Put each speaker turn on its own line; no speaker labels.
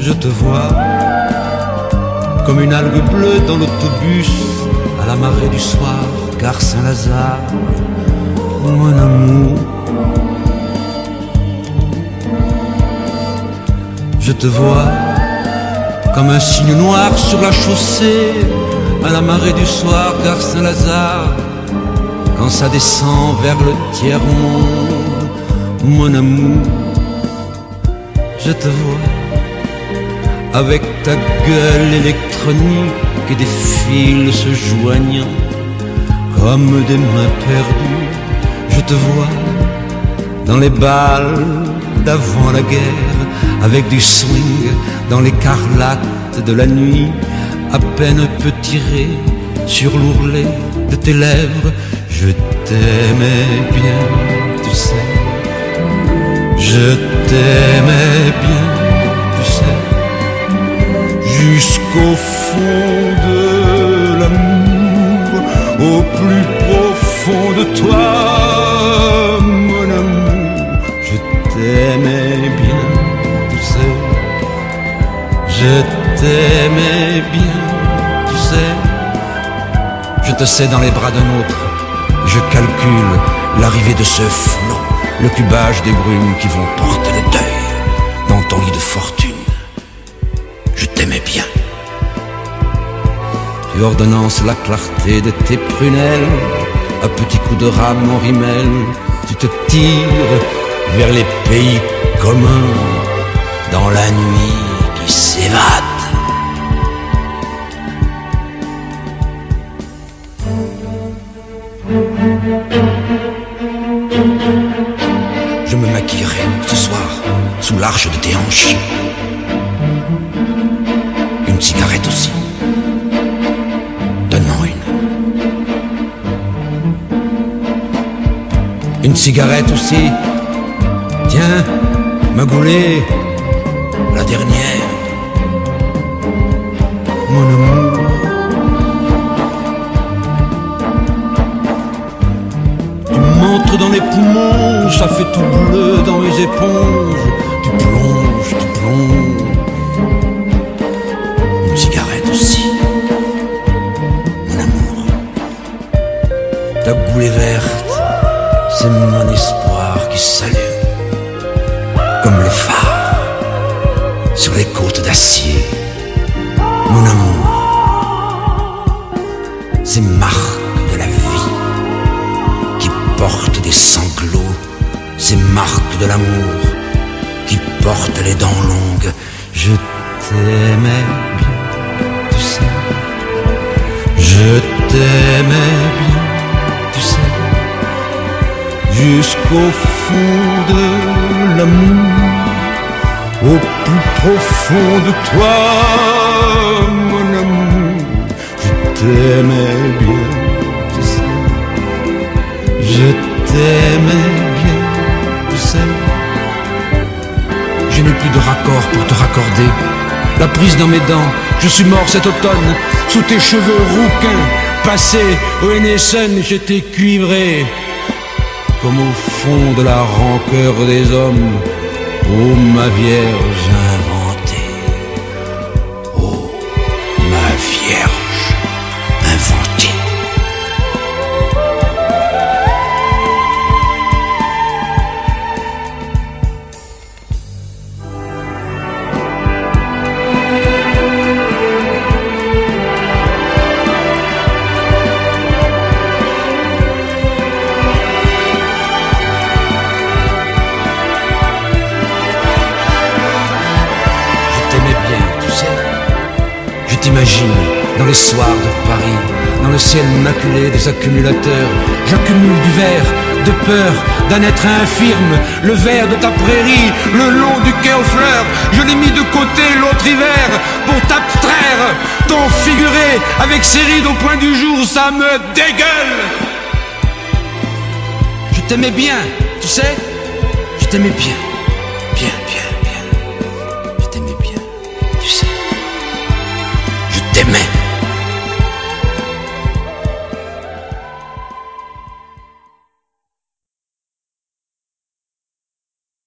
je te vois comme une algue bleue dans l'autobus à la marée du soir, gare Saint-Lazare, mon amour. Je te vois comme un signe noir sur la chaussée à la marée du soir, gare Saint-Lazare, quand ça descend vers le tiers-monde, mon amour. Je te vois avec ta gueule électronique et des fils se joignant comme des mains perdues. Je te vois dans les bals d'avant la guerre, avec du swing dans l'écarlate de la nuit, à peine un peu tiré sur l'ourlet de tes lèvres. Je t'aimais bien, tu sais. Je t'aimais bien, tu sais. Jusqu'au fond de l'amour, au plus profond de toi, mon amour. Je t'aimais bien, tu sais. Je t'aimais bien, tu sais. Je te sais dans les bras d'un autre. Je calcule l'arrivée de ce flot, le cubage des brumes qui vont porter le deuil dans ton lit de fortune. Je t'aimais bien. Tu ordonnances la clarté de tes prunelles, à petits coups de rame en rimel. Tu te tires vers les pays communs, dans la nuit qui s'évade. Je me maquillerai ce soir sous l'arche de tes hanches. Une cigarette aussi. Donne-moi une. Une cigarette aussi. Tiens, ma goulée, la dernière. Mon amour. Tu m'entres dans les poumons, ça fait tout bleu dans mes éponges. Tu plonges, tu plonges. Une cigarette aussi, mon amour. Ta goulée verte, c'est mon espoir qui s'allume, comme les phares sur les côtes d'acier. Mon amour, ces marques de la vie qui portent des sanglots, ces marques de l'amour qui portent les dents longues. Je t'aimais bien, tu sais. Je t'aimais bien, tu sais. Jusqu'au fond de l'amour, au plus profond de toi, mon amour. Je t'aimais bien, tu sais. Je t'aimais bien, tu sais. Je n'ai plus de raccord pour te raccorder. La prise dans mes dents, je suis mort cet automne, sous tes cheveux rouquins, passés au NSN, j'étais cuivré, comme au fond de la rancœur des hommes, ô ma vierge inventée, ô ma vierge inventée. Je t'imagine dans les soirs de Paris, dans le ciel maculé des accumulateurs. J'accumule du verre, de peur d'un être infirme, le verre de ta prairie, le long du quai aux fleurs. Je l'ai mis de côté l'autre hiver pour t'abstraire. Ton figuré avec ses rides au point du jour, ça me dégueule. Je t'aimais bien, tu sais. Je t'aimais bien, bien, bien, bien. Je t'aimais bien, tu sais. Je t'aimais.